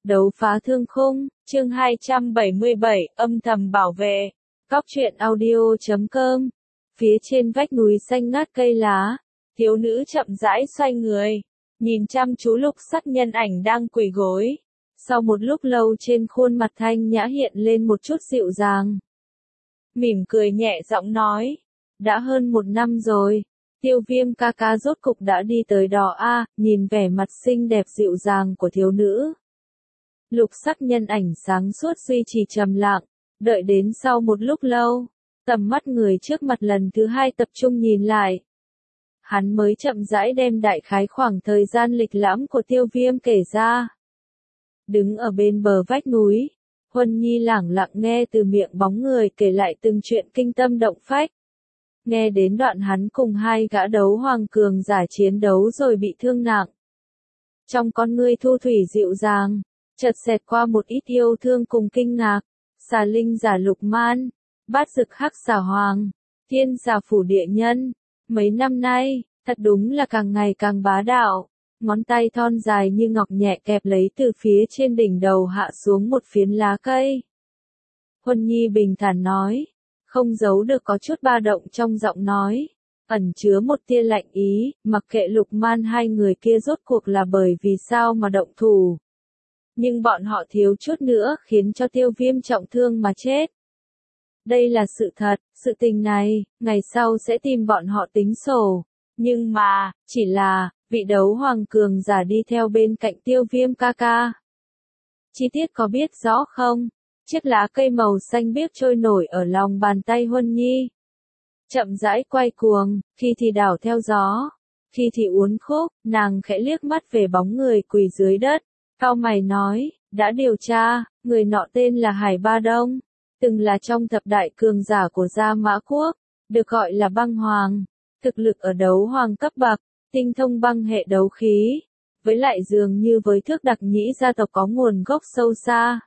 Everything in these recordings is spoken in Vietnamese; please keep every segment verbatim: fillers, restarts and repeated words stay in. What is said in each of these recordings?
Đấu phá thương khung, chương hai trăm bảy mươi bảy, âm thầm bảo vệ. Cóc truyện audio chấm com. Phía trên vách núi xanh ngát cây lá, thiếu nữ chậm rãi xoay người, nhìn chăm chú Lục Sắc nhân ảnh đang quỳ gối. Sau một lúc lâu trên khuôn mặt thanh nhã hiện lên một chút dịu dàng. Mỉm cười nhẹ giọng nói, đã hơn một năm rồi, Tiêu Viêm ca ca rốt cục đã đi tới đó a. À, nhìn vẻ mặt xinh đẹp dịu dàng của thiếu nữ. Lục Sắc nhân ảnh sáng suốt duy trì trầm lặng, đợi đến sau một lúc lâu, tầm mắt người trước mặt lần thứ hai tập trung nhìn lại. Hắn mới chậm rãi đem đại khái khoảng thời gian lịch lãm của Tiêu Viêm kể ra. Đứng ở bên bờ vách núi, Huân Nhi lẳng lặng nghe từ miệng bóng người kể lại từng chuyện kinh tâm động phách. Nghe đến đoạn hắn cùng hai gã đấu hoàng cường giả chiến đấu rồi bị thương nặng. Trong con ngươi thu thủy dịu dàng, chợt xẹt qua một ít yêu thương cùng kinh ngạc. Xà linh giả Lục Man, bát dực hắc xà hoàng, thiên giả phủ địa nhân. Mấy năm nay, thật đúng là càng ngày càng bá đạo. Ngón tay thon dài như ngọc nhẹ kẹp lấy từ phía trên đỉnh đầu hạ xuống một phiến lá cây. Huân Nhi bình thản nói, không giấu được có chút ba động trong giọng nói, ẩn chứa một tia lạnh ý, mặc kệ Lục Man hai người kia rốt cuộc là bởi vì sao mà động thủ. Nhưng bọn họ thiếu chút nữa khiến cho Tiêu Viêm trọng thương mà chết. Đây là sự thật, sự tình này, ngày sau sẽ tìm bọn họ tính sổ. Nhưng mà, chỉ là, vị đấu hoàng cường giả đi theo bên cạnh Tiêu Viêm ca ca. Chi tiết có biết rõ không? Chiếc lá cây màu xanh biếc trôi nổi ở lòng bàn tay Huân Nhi. Chậm rãi quay cuồng, khi thì đảo theo gió, khi thì uốn khúc, nàng khẽ liếc mắt về bóng người quỳ dưới đất. Cau mày nói, đã điều tra, người nọ tên là Hải Ba Đông, từng là trong thập đại cường giả của Gia Mã Quốc, được gọi là băng hoàng, thực lực ở đấu hoàng cấp bậc, tinh thông băng hệ đấu khí, với lại dường như với thước đặc nhĩ gia tộc có nguồn gốc sâu xa.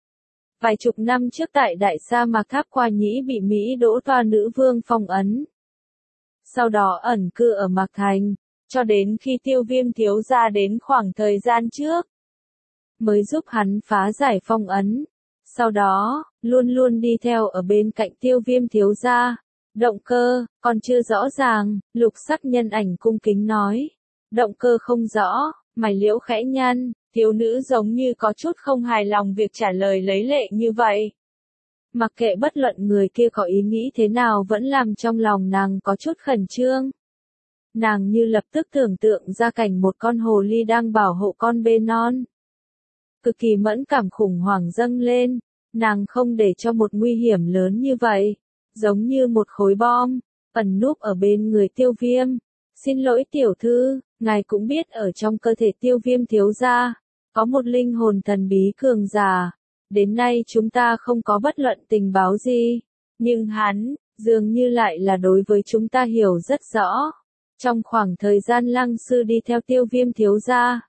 Vài chục năm trước tại đại sa mạc Tháp Qua Nhĩ bị Mỹ Đỗ Toa nữ vương phong ấn. Sau đó ẩn cư ở Mạc Thành, cho đến khi Tiêu Viêm thiếu gia đến khoảng thời gian trước, mới giúp hắn phá giải phong ấn. Sau đó, luôn luôn đi theo ở bên cạnh Tiêu Viêm thiếu gia. Động cơ, còn chưa rõ ràng, Lục Sắc nhân ảnh cung kính nói. Động cơ không rõ, mày liễu khẽ nhăn, thiếu nữ giống như có chút không hài lòng việc trả lời lấy lệ như vậy. Mặc kệ bất luận người kia có ý nghĩ thế nào vẫn làm trong lòng nàng có chút khẩn trương. Nàng như lập tức tưởng tượng ra cảnh một con hồ ly đang bảo hộ con bê non. Cực kỳ mẫn cảm khủng hoảng dâng lên, nàng không để cho một nguy hiểm lớn như vậy, giống như một khối bom, ẩn núp ở bên người Tiêu Viêm. Xin lỗi tiểu thư, ngài cũng biết ở trong cơ thể Tiêu Viêm thiếu gia, có một linh hồn thần bí cường giả. Đến nay chúng ta không có bất luận tình báo gì, nhưng hắn, dường như lại là đối với chúng ta hiểu rất rõ. Trong khoảng thời gian Lăng sư đi theo Tiêu Viêm thiếu gia,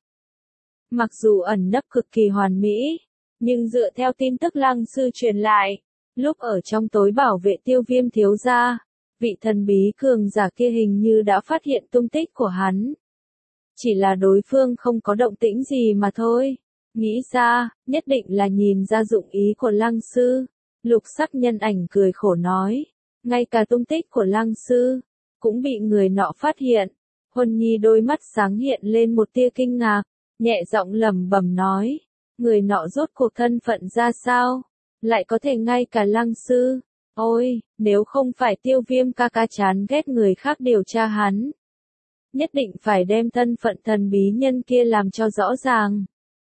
mặc dù ẩn nấp cực kỳ hoàn mỹ, nhưng dựa theo tin tức Lăng sư truyền lại, lúc ở trong tối bảo vệ Tiêu Viêm thiếu gia, vị thần bí cường giả kia hình như đã phát hiện tung tích của hắn. Chỉ là đối phương không có động tĩnh gì mà thôi. Nghĩ ra, nhất định là nhìn ra dụng ý của Lăng sư. Lục Sắc nhân ảnh cười khổ nói, ngay cả tung tích của Lăng sư cũng bị người nọ phát hiện. Huân Nhi đôi mắt sáng hiện lên một tia kinh ngạc, nhẹ giọng lẩm bẩm nói, người nọ rốt cuộc thân phận ra sao, lại có thể ngay cả Lăng sư. Ôi, nếu không phải Tiêu Viêm ca ca chán ghét người khác điều tra hắn, nhất định phải đem thân phận thần bí nhân kia làm cho rõ ràng.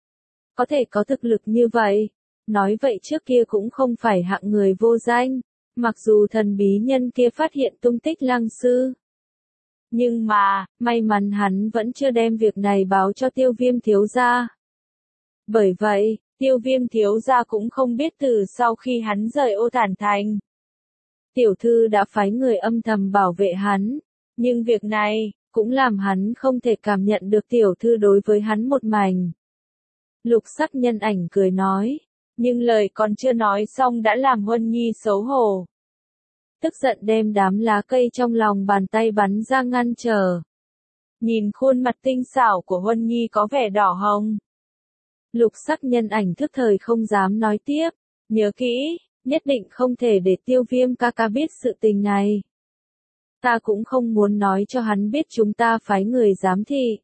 Có thể có thực lực như vậy, nói vậy trước kia cũng không phải hạng người vô danh, mặc dù thần bí nhân kia phát hiện tung tích Lăng sư. Nhưng mà, may mắn hắn vẫn chưa đem việc này báo cho Tiêu Viêm thiếu gia. Bởi vậy, Tiêu Viêm thiếu gia cũng không biết từ sau khi hắn rời Ô Thản Thành, tiểu thư đã phái người âm thầm bảo vệ hắn, nhưng việc này cũng làm hắn không thể cảm nhận được tiểu thư đối với hắn một mảnh. Lục Sắc nhân ảnh cười nói, nhưng lời còn chưa nói xong đã làm Huân Nhi xấu hổ. Tức giận đem đám lá cây trong lòng bàn tay bắn ra ngăn trở. Nhìn khuôn mặt tinh xảo của Huân Nhi có vẻ đỏ hồng. Lục sắc nhân ảnh thức thời không dám nói tiếp. Nhớ kỹ, nhất định không thể để Tiêu Viêm ca ca biết sự tình này. Ta cũng không muốn nói cho hắn biết chúng ta phái người giám thị.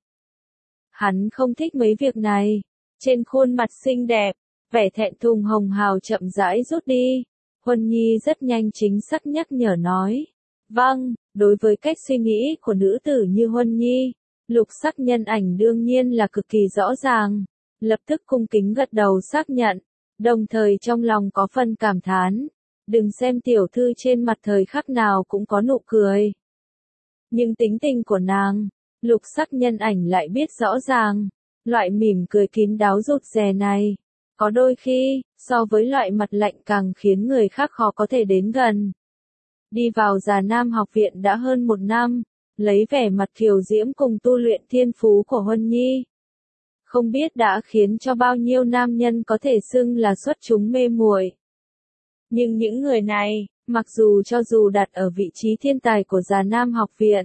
Hắn không thích mấy việc này. Trên khuôn mặt xinh đẹp, vẻ thẹn thùng hồng hào chậm rãi rút đi. Huân Nhi rất nhanh chính xác nhắc nhở nói. Vâng, đối với cách suy nghĩ của nữ tử như Huân Nhi, lục sắc nhân ảnh đương nhiên là cực kỳ rõ ràng. Lập tức cung kính gật đầu xác nhận, đồng thời trong lòng có phần cảm thán. Đừng xem tiểu thư trên mặt thời khắc nào cũng có nụ cười. Nhưng tính tình của nàng, lục sắc nhân ảnh lại biết rõ ràng. Loại mỉm cười kín đáo rụt rè này, có đôi khi, so với loại mặt lạnh càng khiến người khác khó có thể đến gần. Đi vào Già Nam học viện đã hơn một năm, lấy vẻ mặt kiều diễm cùng tu luyện thiên phú của Huân Nhi. Không biết đã khiến cho bao nhiêu nam nhân có thể xưng là xuất chúng mê muội. Nhưng những người này, mặc dù cho dù đặt ở vị trí thiên tài của Già Nam học viện,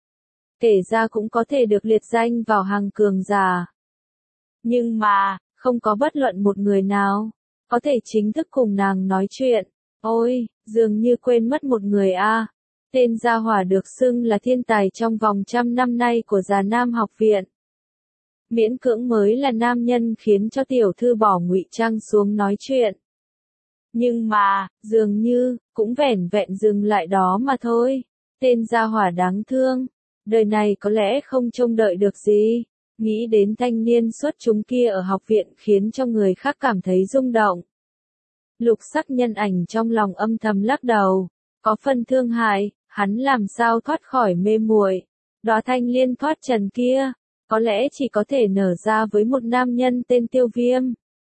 kể ra cũng có thể được liệt danh vào hàng cường giả. Nhưng mà, không có bất luận một người nào, có thể chính thức cùng nàng nói chuyện. Ôi, dường như quên mất một người a. Tên gia hỏa được xưng là thiên tài trong vòng trăm năm nay của Già Nam học viện. Miễn cưỡng mới là nam nhân khiến cho tiểu thư bỏ ngụy trang xuống nói chuyện. Nhưng mà, dường như, cũng vẻn vẹn dừng lại đó mà thôi. Tên gia hỏa đáng thương. Đời này có lẽ không trông đợi được gì. Nghĩ đến thanh niên xuất chúng kia ở học viện khiến cho người khác cảm thấy rung động. Lục sắc nhân ảnh trong lòng âm thầm lắc đầu. Có phần thương hại, hắn làm sao thoát khỏi mê muội. Đóa thanh liên thoát trần kia, có lẽ chỉ có thể nở ra với một nam nhân tên Tiêu Viêm.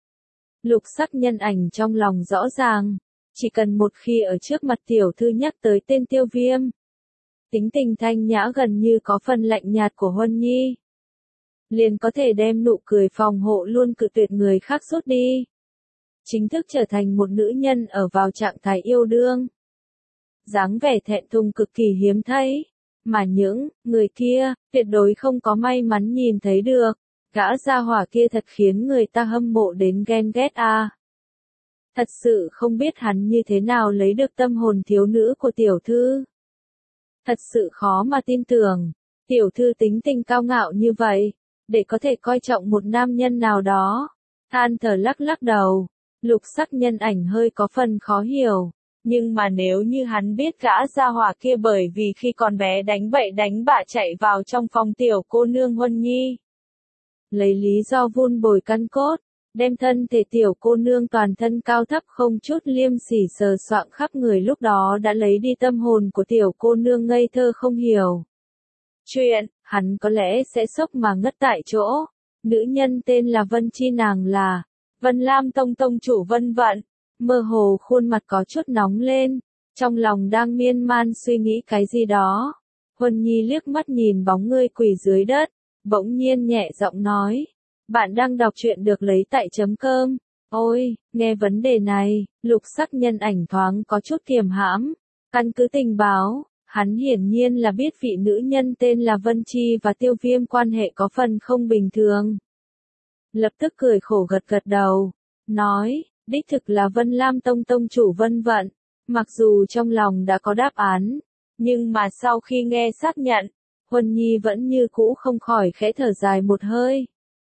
Lục sắc nhân ảnh trong lòng rõ ràng, chỉ cần một khi ở trước mặt tiểu thư nhắc tới tên Tiêu Viêm. Tính tình thanh nhã gần như có phần lạnh nhạt của Huân Nhi. Liền có thể đem nụ cười phòng hộ luôn cự tuyệt người khác rút đi. Chính thức trở thành một nữ nhân ở vào trạng thái yêu đương. Dáng vẻ thẹn thùng cực kỳ hiếm thấy. Mà những người kia, tuyệt đối không có may mắn nhìn thấy được. Gã gia hỏa kia thật khiến người ta hâm mộ đến ghen ghét à. Thật sự không biết hắn như thế nào lấy được tâm hồn thiếu nữ của tiểu thư. Thật sự khó mà tin tưởng. Tiểu thư tính tình cao ngạo như vậy, để có thể coi trọng một nam nhân nào đó. Than thở lắc lắc đầu, lục sắc nhân ảnh hơi có phần khó hiểu. Nhưng mà nếu như hắn biết gã gia hỏa kia bởi vì khi còn bé đánh bậy đánh bạ chạy vào trong phòng tiểu cô nương Huân Nhi. Lấy lý do vun bồi căn cốt, đem thân thể tiểu cô nương toàn thân cao thấp không chút liêm sỉ sờ soạng khắp người lúc đó đã lấy đi tâm hồn của tiểu cô nương ngây thơ không hiểu. Chuyện, hắn có lẽ sẽ sốc mà ngất tại chỗ. Nữ nhân tên là Vân Chi, nàng là Vân Lam Tông tông chủ Vân Vận. Mơ hồ khuôn mặt có chút nóng lên, trong lòng đang miên man suy nghĩ cái gì đó. Huân Nhi liếc mắt nhìn bóng người quỳ dưới đất, bỗng nhiên nhẹ giọng nói, bạn đang đọc truyện được lấy tại chấm cơm. Ôi, nghe vấn đề này, lục sắc nhân ảnh thoáng có chút kiềm hãm, căn cứ tình báo, hắn hiển nhiên là biết vị nữ nhân tên là Vân Chi và Tiêu Viêm quan hệ có phần không bình thường. Lập tức cười khổ gật gật đầu, nói, đích thực là Vân Lam Tông tông chủ Vân Vận. Mặc dù trong lòng đã có đáp án, nhưng mà sau khi nghe xác nhận, Huân Nhi vẫn như cũ không khỏi khẽ thở dài một hơi.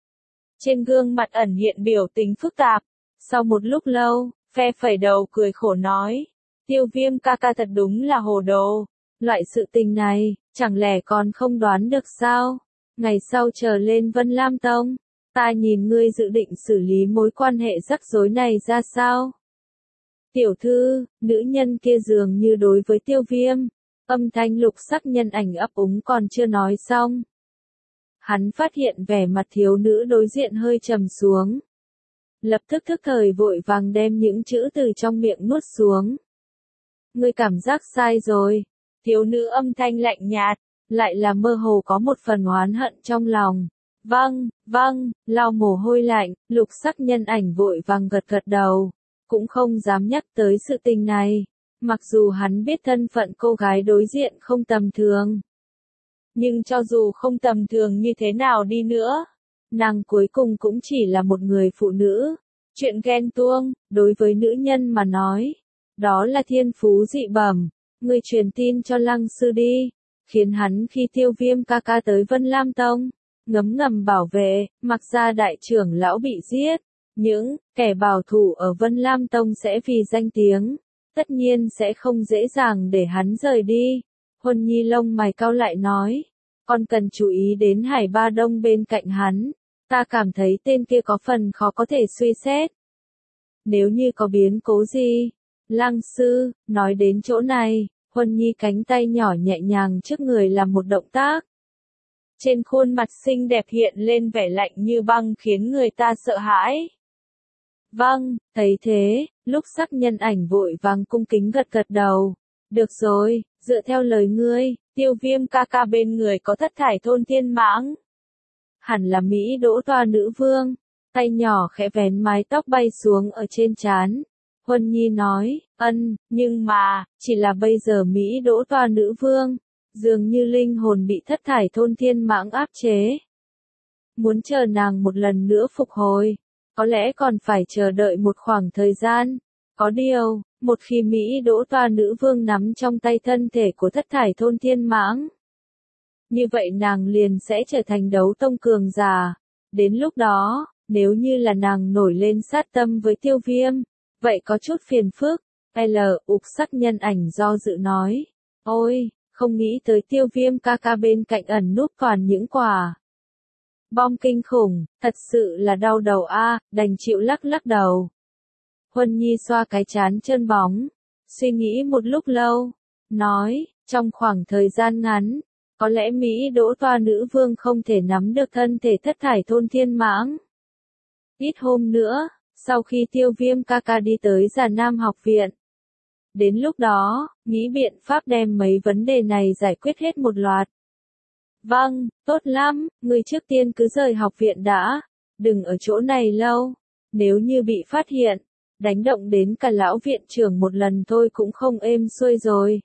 Trên gương mặt ẩn hiện biểu tình phức tạp, sau một lúc lâu, phe phẩy đầu cười khổ nói, Tiêu Viêm ca ca thật đúng là hồ đồ, loại sự tình này, chẳng lẽ còn không đoán được sao? Ngày sau trở lên Vân Lam Tông, ta nhìn ngươi dự định xử lý mối quan hệ rắc rối này ra sao? Tiểu thư, nữ nhân kia dường như đối với Tiêu Viêm, âm thanh lục sắc nhân ảnh ấp úng còn chưa nói xong. Hắn phát hiện vẻ mặt thiếu nữ đối diện hơi trầm xuống. Lập tức thức thời vội vàng đem những chữ từ trong miệng nuốt xuống. Ngươi cảm giác sai rồi. Thiếu nữ âm thanh lạnh nhạt, lại là mơ hồ có một phần oán hận trong lòng. Vâng, vâng, lau mồ hôi lạnh, lục sắc nhân ảnh vội vàng gật gật đầu. Cũng không dám nhắc tới sự tình này. Mặc dù hắn biết thân phận cô gái đối diện không tầm thường. Nhưng cho dù không tầm thường như thế nào đi nữa, nàng cuối cùng cũng chỉ là một người phụ nữ. Chuyện ghen tuông, đối với nữ nhân mà nói, đó là thiên phú dị bẩm. Ngươi truyền tin cho Lăng sư đi, khiến hắn khi Tiêu Viêm ca ca tới Vân Lam Tông, ngấm ngầm bảo vệ, mặc ra đại trưởng lão bị giết. Những kẻ bảo thủ ở Vân Lam Tông sẽ vì danh tiếng, tất nhiên sẽ không dễ dàng để hắn rời đi. Huân Nhi lông mày cau lại nói, con cần chú ý đến Hải Ba Đông bên cạnh hắn, ta cảm thấy tên kia có phần khó có thể suy xét. Nếu như có biến cố gì, Lăng sư, nói đến chỗ này, Huân Nhi cánh tay nhỏ nhẹ nhàng trước người làm một động tác. Trên khuôn mặt xinh đẹp hiện lên vẻ lạnh như băng khiến người ta sợ hãi. Vâng, thấy thế, lúc sắc nhân ảnh vội vàng cung kính gật gật đầu. Được rồi, dựa theo lời ngươi, Tiêu Viêm ca ca bên người có thất thải thôn thiên mãng. Hẳn là Mỹ Đỗ Toa nữ vương, tay nhỏ khẽ vén mái tóc bay xuống ở trên trán. Huân Nhi nói, ân, nhưng mà, chỉ là bây giờ Mỹ Đỗ Toa nữ vương, dường như linh hồn bị thất thải thôn thiên mãng áp chế. Muốn chờ nàng một lần nữa phục hồi, có lẽ còn phải chờ đợi một khoảng thời gian. Có điều, một khi Mỹ Đỗ Toa nữ vương nắm trong tay thân thể của thất thải thôn thiên mãng, như vậy nàng liền sẽ trở thành đấu tông cường giả. Đến lúc đó, nếu như là nàng nổi lên sát tâm với Tiêu Viêm, vậy có chút phiền phức. L. Ục sắc nhân ảnh do dự nói, ôi, không nghĩ tới Tiêu Viêm ca ca bên cạnh ẩn núp còn những quả bom kinh khủng, thật sự là đau đầu a, đành chịu lắc lắc đầu. Huân Nhi xoa cái trán trơn bóng, suy nghĩ một lúc lâu, nói, trong khoảng thời gian ngắn, có lẽ Mỹ Đỗ Toa nữ vương không thể nắm được thân thể thất thải thôn thiên mãng. Ít hôm nữa, sau khi Tiêu Viêm ca ca đi tới Già Nam học viện, đến lúc đó, nghĩ biện pháp đem mấy vấn đề này giải quyết hết một loạt. Vâng, tốt lắm, ngươi trước tiên cứ rời học viện đã, đừng ở chỗ này lâu, nếu như bị phát hiện, đánh động đến cả lão viện trưởng một lần thôi cũng không êm xuôi rồi.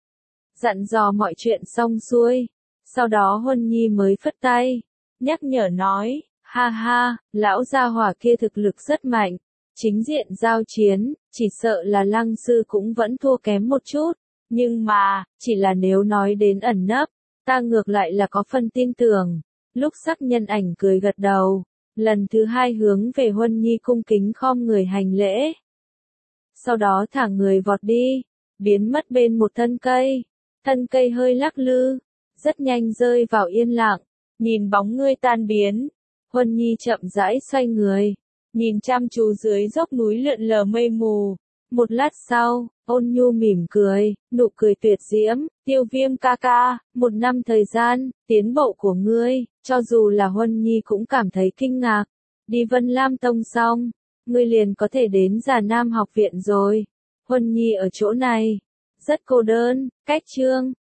Dặn dò mọi chuyện xong xuôi, sau đó Huân Nhi mới phất tay, nhắc nhở nói, ha ha, lão gia hỏa kia thực lực rất mạnh, chính diện giao chiến, chỉ sợ là Lăng sư cũng vẫn thua kém một chút, nhưng mà, chỉ là nếu nói đến ẩn nấp, ta ngược lại là có phần tin tưởng. Lúc sắc nhân ảnh cười gật đầu, lần thứ hai hướng về Huân Nhi cung kính khom người hành lễ. Sau đó thả người vọt đi, biến mất bên một thân cây, thân cây hơi lắc lư, rất nhanh rơi vào yên lặng, nhìn bóng ngươi tan biến, Huân Nhi chậm rãi xoay người, nhìn chăm chú dưới dốc núi lượn lờ mây mù. Một lát sau, Ôn Nhu mỉm cười, nụ cười tuyệt diễm, Tiêu Viêm ca ca, một năm thời gian, tiến bộ của ngươi, cho dù là Huân Nhi cũng cảm thấy kinh ngạc. Đi Vân Lam Tông xong, ngươi liền có thể đến Già Nam học viện rồi. Huân Nhi ở chỗ này, rất cô đơn, cách chương.